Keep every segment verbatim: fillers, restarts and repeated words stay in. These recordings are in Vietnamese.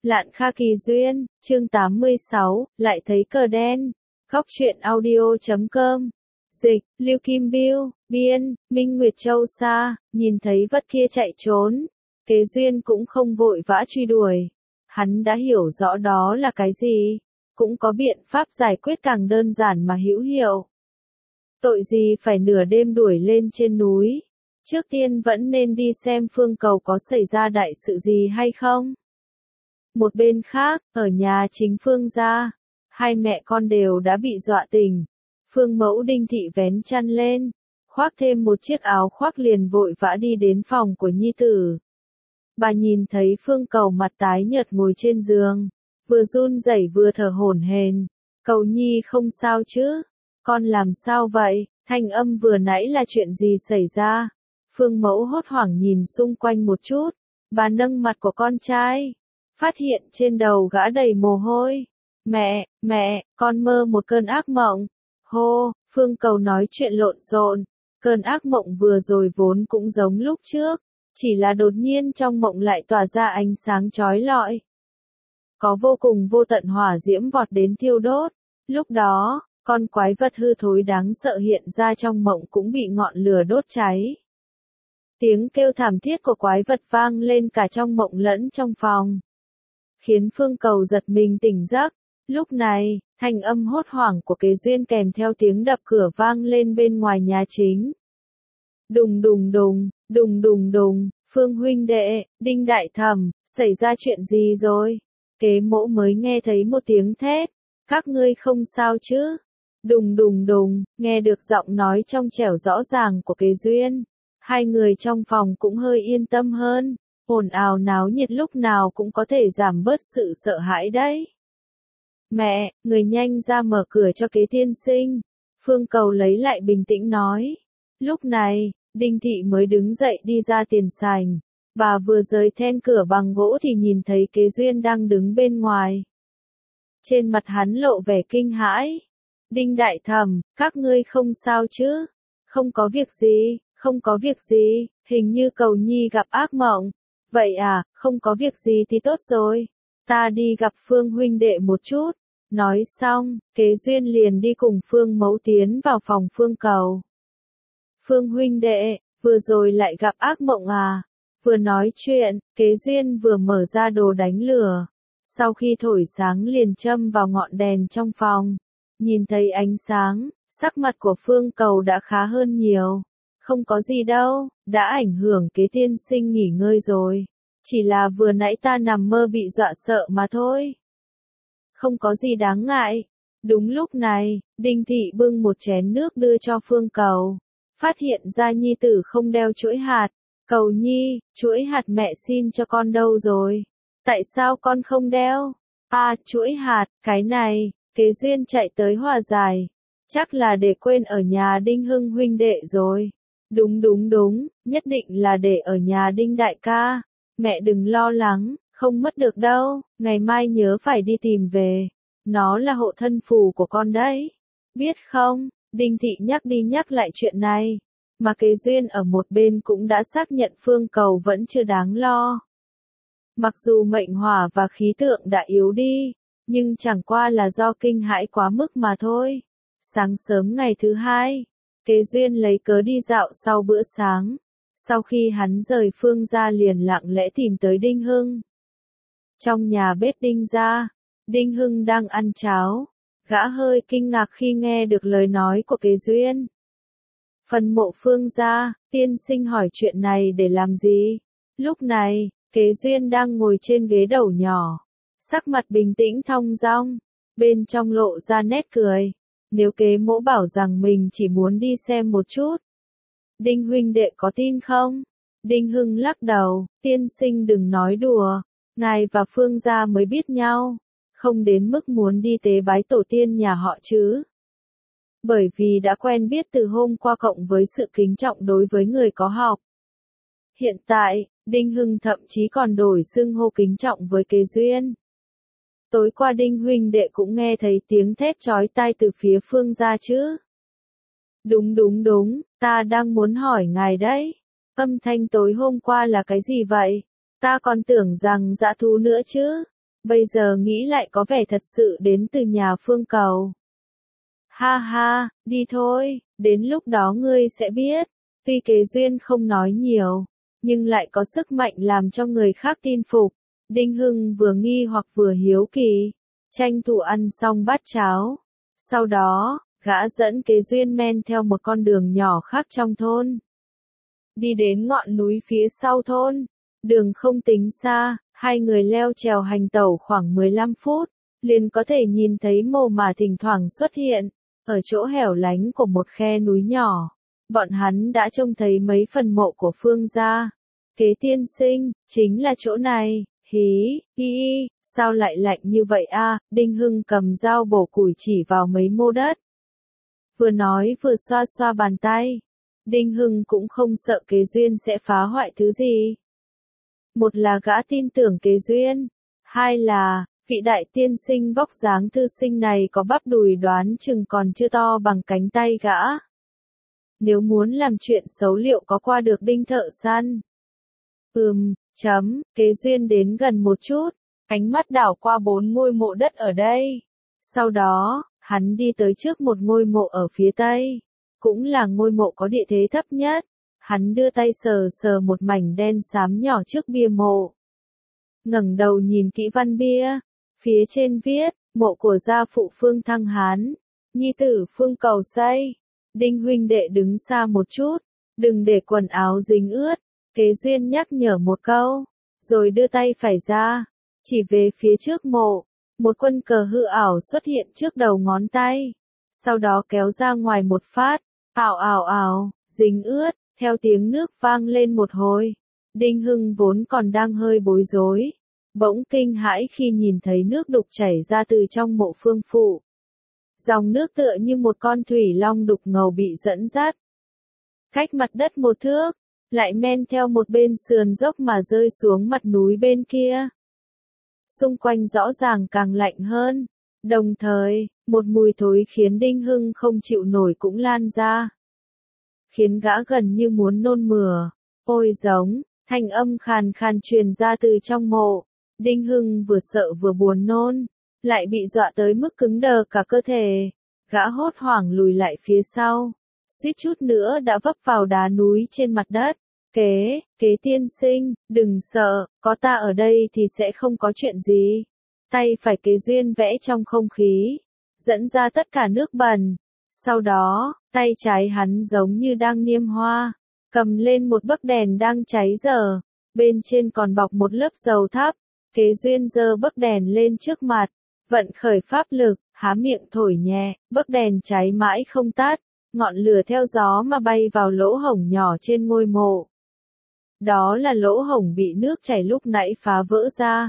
Lạn Kha Kỳ Duyên, chương tám mươi sáu, lại thấy cờ đen. Góc truyện audio chấm com. Dịch, Lưu Kim Biêu, biên, Minh Nguyệt Châu Sa, nhìn thấy vật kia chạy trốn. Kế Duyên cũng không vội vã truy đuổi. Hắn đã hiểu rõ đó là cái gì. Cũng có biện pháp giải quyết càng đơn giản mà hữu hiệu. Tội gì phải nửa đêm đuổi lên trên núi. Trước tiên vẫn nên đi xem Phương Cầu có xảy ra đại sự gì hay không. Một bên khác, ở nhà chính Phương gia, hai mẹ con đều đã bị dọa tỉnh. Phương Mẫu Đinh Thị vén chăn lên, khoác thêm một chiếc áo khoác liền vội vã đi đến phòng của nhi tử. Bà nhìn thấy Phương Cầu mặt tái nhợt ngồi trên giường, vừa run rẩy vừa thở hổn hển. Cầu nhi không sao chứ? Con làm sao vậy? Thanh âm vừa nãy là chuyện gì xảy ra? Phương Mẫu hốt hoảng nhìn xung quanh một chút, bà nâng mặt của con trai, phát hiện trên đầu gã đầy mồ hôi. Mẹ, mẹ, con mơ một cơn ác mộng. Hô, Phương Cầu nói chuyện lộn xộn. Cơn ác mộng vừa rồi vốn cũng giống lúc trước, chỉ là đột nhiên trong mộng lại tỏa ra ánh sáng chói lọi. Có vô cùng vô tận hỏa diễm vọt đến thiêu đốt. Lúc đó, con quái vật hư thối đáng sợ hiện ra trong mộng cũng bị ngọn lửa đốt cháy. Tiếng kêu thảm thiết của quái vật vang lên cả trong mộng lẫn trong phòng, khiến Phương Cầu giật mình tỉnh giấc. Lúc này, thanh âm hốt hoảng của Kế Duyên kèm theo tiếng đập cửa vang lên bên ngoài nhà chính. Đùng đùng đùng, đùng đùng đùng, Phương huynh đệ, Đinh đại thẩm, xảy ra chuyện gì rồi? Kế Mỗ mới nghe thấy một tiếng thét, các ngươi không sao chứ? Đùng đùng đùng, nghe được giọng nói trong trẻo rõ ràng của Kế Duyên. Hai người trong phòng cũng hơi yên tâm hơn, ồn ào náo nhiệt lúc nào cũng có thể giảm bớt sự sợ hãi đấy. Mẹ, người nhanh ra mở cửa cho Kế tiên sinh. Phương Cầu lấy lại bình tĩnh nói. Lúc này, Đinh Thị mới đứng dậy đi ra tiền sảnh. Bà vừa rời then cửa bằng gỗ thì nhìn thấy Kế Duyên đang đứng bên ngoài. Trên mặt hắn lộ vẻ kinh hãi. Đinh đại thẩm, các ngươi không sao chứ? Không có việc gì. Không có việc gì, hình như Cầu nhi gặp ác mộng. Vậy à, không có việc gì thì tốt rồi. Ta đi gặp Phương huynh đệ một chút. Nói xong, Kế Duyên liền đi cùng Phương Mẫu tiến vào phòng Phương Cầu. Phương huynh đệ, vừa rồi lại gặp ác mộng à? Vừa nói chuyện, Kế Duyên vừa mở ra đồ đánh lửa. Sau khi thổi sáng liền châm vào ngọn đèn trong phòng. Nhìn thấy ánh sáng, sắc mặt của Phương Cầu đã khá hơn nhiều. Không có gì đâu, đã ảnh hưởng Kế tiên sinh nghỉ ngơi rồi. Chỉ là vừa nãy ta nằm mơ bị dọa sợ mà thôi. Không có gì đáng ngại. Đúng lúc này, Đinh Thị bưng một chén nước đưa cho Phương Cầu. Phát hiện ra nhi tử không đeo chuỗi hạt. Cầu nhi, chuỗi hạt mẹ xin cho con đâu rồi? Tại sao con không đeo? À, chuỗi hạt, cái này, Kế Duyên chạy tới hòa giải. Chắc là để quên ở nhà Đinh Hưng huynh đệ rồi. Đúng đúng đúng, nhất định là để ở nhà Đinh đại ca. Mẹ đừng lo lắng, không mất được đâu, ngày mai nhớ phải đi tìm về. Nó là hộ thân phù của con đấy. Biết không, Đinh Thị nhắc đi nhắc lại chuyện này. Mà Kế Duyên ở một bên cũng đã xác nhận Phương Cầu vẫn chưa đáng lo. Mặc dù mệnh hỏa và khí tượng đã yếu đi, nhưng chẳng qua là do kinh hãi quá mức mà thôi. Sáng sớm ngày thứ hai, Kế Duyên lấy cớ đi dạo sau bữa sáng. Sau khi hắn rời Phương gia liền lặng lẽ tìm tới Đinh Hưng. Trong nhà bếp Đinh gia, Đinh Hưng đang ăn cháo. Gã hơi kinh ngạc khi nghe được lời nói của Kế Duyên. Phần mộ Phương gia, tiên sinh hỏi chuyện này để làm gì? Lúc này, Kế Duyên đang ngồi trên ghế đầu nhỏ. Sắc mặt bình tĩnh thong dong, bên trong lộ ra nét cười. Nếu Kế mỗ bảo rằng mình chỉ muốn đi xem một chút. Đinh huynh đệ có tin không? Đinh Hưng lắc đầu, tiên sinh đừng nói đùa. Ngài và Phương gia mới biết nhau. Không đến mức muốn đi tế bái tổ tiên nhà họ chứ. Bởi vì đã quen biết từ hôm qua cộng với sự kính trọng đối với người có học. Hiện tại, Đinh Hưng thậm chí còn đổi xưng hô kính trọng với Kế Duyên. Tối qua Đinh huynh đệ cũng nghe thấy tiếng thét chói tai từ phía Phương gia chứ. Đúng đúng đúng, ta đang muốn hỏi ngài đấy. Âm thanh tối hôm qua là cái gì vậy? Ta còn tưởng rằng dã thú nữa chứ. bây giờ nghĩ lại có vẻ thật sự đến từ nhà Phương Cầu. Ha ha, đi thôi, đến lúc đó ngươi sẽ biết. Tuy Kế Duyên không nói nhiều, nhưng lại có sức mạnh làm cho người khác tin phục. Đinh Hưng vừa nghi hoặc vừa hiếu kỳ, tranh thủ ăn xong bát cháo. Sau đó, gã dẫn Kế Duyên men theo một con đường nhỏ khác trong thôn. Đi đến ngọn núi phía sau thôn, đường không tính xa, hai người leo trèo hành tẩu khoảng mười lăm phút, liền có thể nhìn thấy mồ mả thỉnh thoảng xuất hiện, ở chỗ hẻo lánh của một khe núi nhỏ. Bọn hắn đã trông thấy mấy phần mộ của Phương gia. Kế tiên sinh, chính là chỗ này, hí, hi, sao lại lạnh như vậy a? Đinh Hưng cầm dao bổ củi chỉ vào mấy mô đất. Vừa nói vừa xoa xoa bàn tay. Đinh Hưng cũng không sợ Kế Duyên sẽ phá hoại thứ gì. Một là gã tin tưởng Kế Duyên, hai là, vị đại tiên sinh vóc dáng thư sinh này có bắp đùi đoán chừng còn chưa to bằng cánh tay gã. Nếu muốn làm chuyện xấu liệu có qua được Đinh thợ săn? Ừm, chấm, Kế Duyên đến gần một chút, ánh mắt đảo qua bốn ngôi mộ đất ở đây. Sau đó, hắn đi tới trước một ngôi mộ ở phía tây, cũng là ngôi mộ có địa thế thấp nhất. Hắn đưa tay sờ sờ một mảnh đen xám nhỏ trước bia mộ. Ngẩng đầu nhìn kỹ văn bia, phía trên viết, mộ của gia phụ Phương Thăng Hán, nhi tử Phương Cầu xây. Đinh huynh đệ đứng xa một chút, đừng để quần áo dính ướt. Kế Duyên nhắc nhở một câu, rồi đưa tay phải ra, chỉ về phía trước mộ. Một quân cờ hư ảo xuất hiện trước đầu ngón tay, sau đó kéo ra ngoài một phát, ảo ảo ảo, dính ướt, theo tiếng nước vang lên một hồi. Đinh Hưng vốn còn đang hơi bối rối, bỗng kinh hãi khi nhìn thấy nước đục chảy ra từ trong mộ Phương phụ. Dòng nước tựa như một con thủy long đục ngầu bị dẫn dắt, cách mặt đất một thước, lại men theo một bên sườn dốc mà rơi xuống mặt núi bên kia. Xung quanh rõ ràng càng lạnh hơn, đồng thời, một mùi thối khiến Đinh Hưng không chịu nổi cũng lan ra, khiến gã gần như muốn nôn mửa. Ôi giống, thanh âm khàn khàn truyền ra từ trong mộ. Đinh Hưng vừa sợ vừa buồn nôn, lại bị dọa tới mức cứng đờ cả cơ thể. Gã hốt hoảng lùi lại phía sau, suýt chút nữa đã vấp vào đá núi trên mặt đất. Kế, Kế tiên sinh, đừng sợ, có ta ở đây thì sẽ không có chuyện gì. Tay phải Kế Duyên vẽ trong không khí, dẫn ra tất cả nước bẩn. Sau đó, tay trái hắn giống như đang niêm hoa, cầm lên một bấc đèn đang cháy dở, bên trên còn bọc một lớp dầu thắp. Kế Duyên giơ bấc đèn lên trước mặt, vận khởi pháp lực, há miệng thổi nhẹ, bấc đèn cháy mãi không tắt, ngọn lửa theo gió mà bay vào lỗ hổng nhỏ trên ngôi mộ. Đó là lỗ hổng bị nước chảy lúc nãy phá vỡ ra.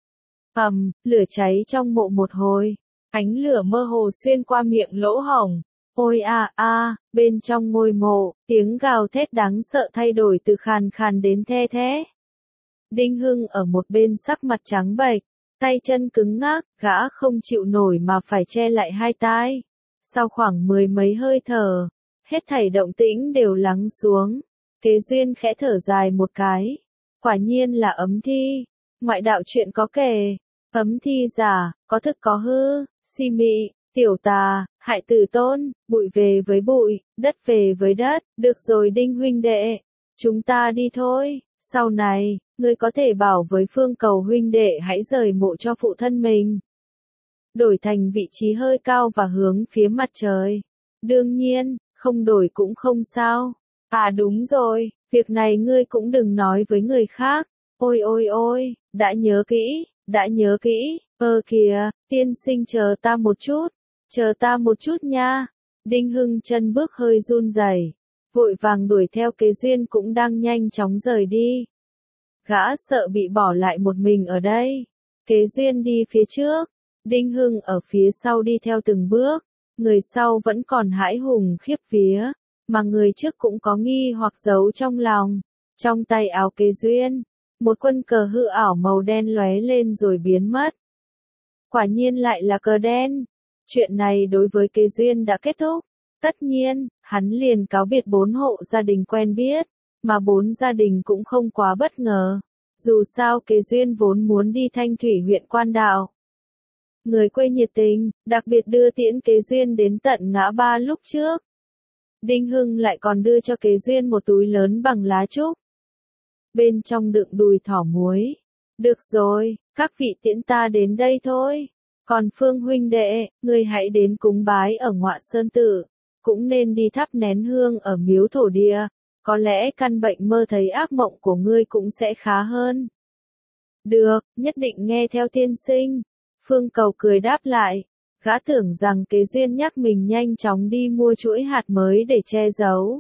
Ầm, lửa cháy trong mộ một hồi, ánh lửa mơ hồ xuyên qua miệng lỗ hổng. Ôi a a, bên trong ngôi mộ, tiếng gào thét đáng sợ thay đổi từ khàn khàn đến the thé. Đinh Hưng ở một bên sắc mặt trắng bệch, tay chân cứng ngắc, gã không chịu nổi mà phải che lại hai tai. Sau khoảng mười mấy hơi thở, hết thảy động tĩnh đều lắng xuống. Kế Duyên khẽ thở dài một cái. Quả nhiên là ấm thi. Ngoại đạo chuyện có kể. Ấm thi giả, có thực có hư, si mị, tiểu tà, hại tử tôn, bụi về với bụi, đất về với đất. Được rồi Đinh huynh đệ, chúng ta đi thôi. Sau này, ngươi có thể bảo với Phương Cầu huynh đệ hãy rời mộ cho phụ thân mình. Đổi thành vị trí hơi cao và hướng phía mặt trời. Đương nhiên, không đổi cũng không sao. À đúng rồi, việc này ngươi cũng đừng nói với người khác. Ôi ôi ôi, đã nhớ kỹ, đã nhớ kỹ. Ơ kìa, tiên sinh chờ ta một chút, chờ ta một chút nha. Đinh Hưng chân bước hơi run rẩy, vội vàng đuổi theo Kế Duyên cũng đang nhanh chóng rời đi. Gã sợ bị bỏ lại một mình ở đây. Kế Duyên đi phía trước, Đinh Hưng ở phía sau đi theo từng bước, người sau vẫn còn hãi hùng khiếp vía, mà người trước cũng có nghi hoặc giấu trong lòng. Trong tay áo Kế Duyên, một quân cờ hư ảo màu đen lóe lên rồi biến mất. Quả nhiên lại là cờ đen. Chuyện này đối với Kế Duyên đã kết thúc. Tất nhiên, hắn liền cáo biệt bốn hộ gia đình quen biết, mà bốn gia đình cũng không quá bất ngờ. Dù sao Kế Duyên vốn muốn đi Thanh Thủy huyện Quan Đạo. Người quê nhiệt tình, đặc biệt đưa tiễn Kế Duyên đến tận ngã ba lúc trước. Đinh Hưng lại còn đưa cho Kế Duyên một túi lớn bằng lá trúc. Bên trong đựng đùi thỏ muối. Được rồi, các vị tiễn ta đến đây thôi. Còn Phương huynh đệ, người hãy đến cúng bái ở Ngọa Sơn Tự. Cũng nên đi thắp nén hương ở miếu thổ địa. Có lẽ căn bệnh mơ thấy ác mộng của ngươi cũng sẽ khá hơn. Được, nhất định nghe theo tiên sinh. Phương Cầu cười đáp lại. Gã tưởng rằng Kế Duyên nhắc mình nhanh chóng đi mua chuỗi hạt mới để che giấu.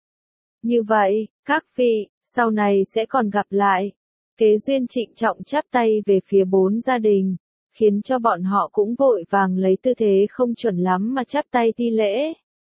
Như vậy, các vị, sau này sẽ còn gặp lại. Kế Duyên trịnh trọng chắp tay về phía bốn gia đình, khiến cho bọn họ cũng vội vàng lấy tư thế không chuẩn lắm mà chắp tay thi lễ.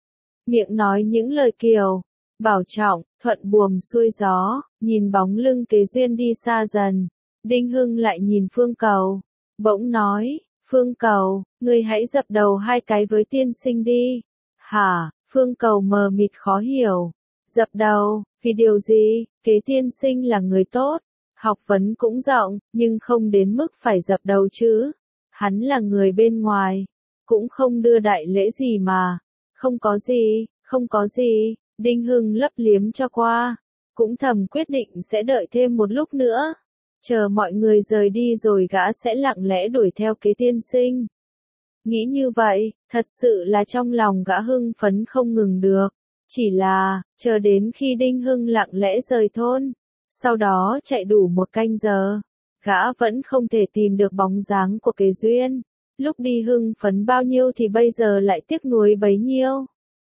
Miệng nói những lời kiều, bảo trọng, thuận buồm xuôi gió, nhìn bóng lưng Kế Duyên đi xa dần. Đinh Hưng lại nhìn Phương Cầu, bỗng nói, Phương Cầu, ngươi hãy dập đầu hai cái với tiên sinh đi. Hả? Phương Cầu mờ mịt khó hiểu. Dập đầu, vì điều gì? Kế tiên sinh là người tốt, học vấn cũng rộng, nhưng không đến mức phải dập đầu chứ. Hắn là người bên ngoài, cũng không đưa đại lễ gì mà. Không có gì, không có gì, Đinh Hưng lấp liếm cho qua. Cũng thầm quyết định sẽ đợi thêm một lúc nữa. Chờ mọi người rời đi rồi gã sẽ lặng lẽ đuổi theo Kế tiên sinh. Nghĩ như vậy, thật sự là trong lòng gã hưng phấn không ngừng được. Chỉ là, chờ đến khi Đinh Hưng lặng lẽ rời thôn, sau đó chạy đủ một canh giờ, gã vẫn không thể tìm được bóng dáng của Kế Duyên. Lúc đi hưng phấn bao nhiêu thì bây giờ lại tiếc nuối bấy nhiêu.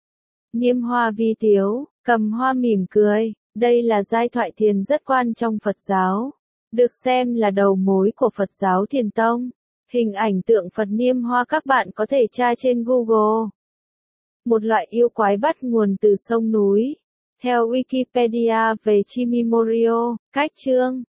Niêm Hoa vi tiếu, cầm hoa mỉm cười, đây là giai thoại thiền rất quan trong Phật giáo. Được xem là đầu mối của Phật giáo Thiền Tông. Hình ảnh tượng Phật Niêm Hoa các bạn có thể tra trên Google. Một loại yêu quái bắt nguồn từ sông núi. Theo Wikipedia về Chimimoriyo, cách chương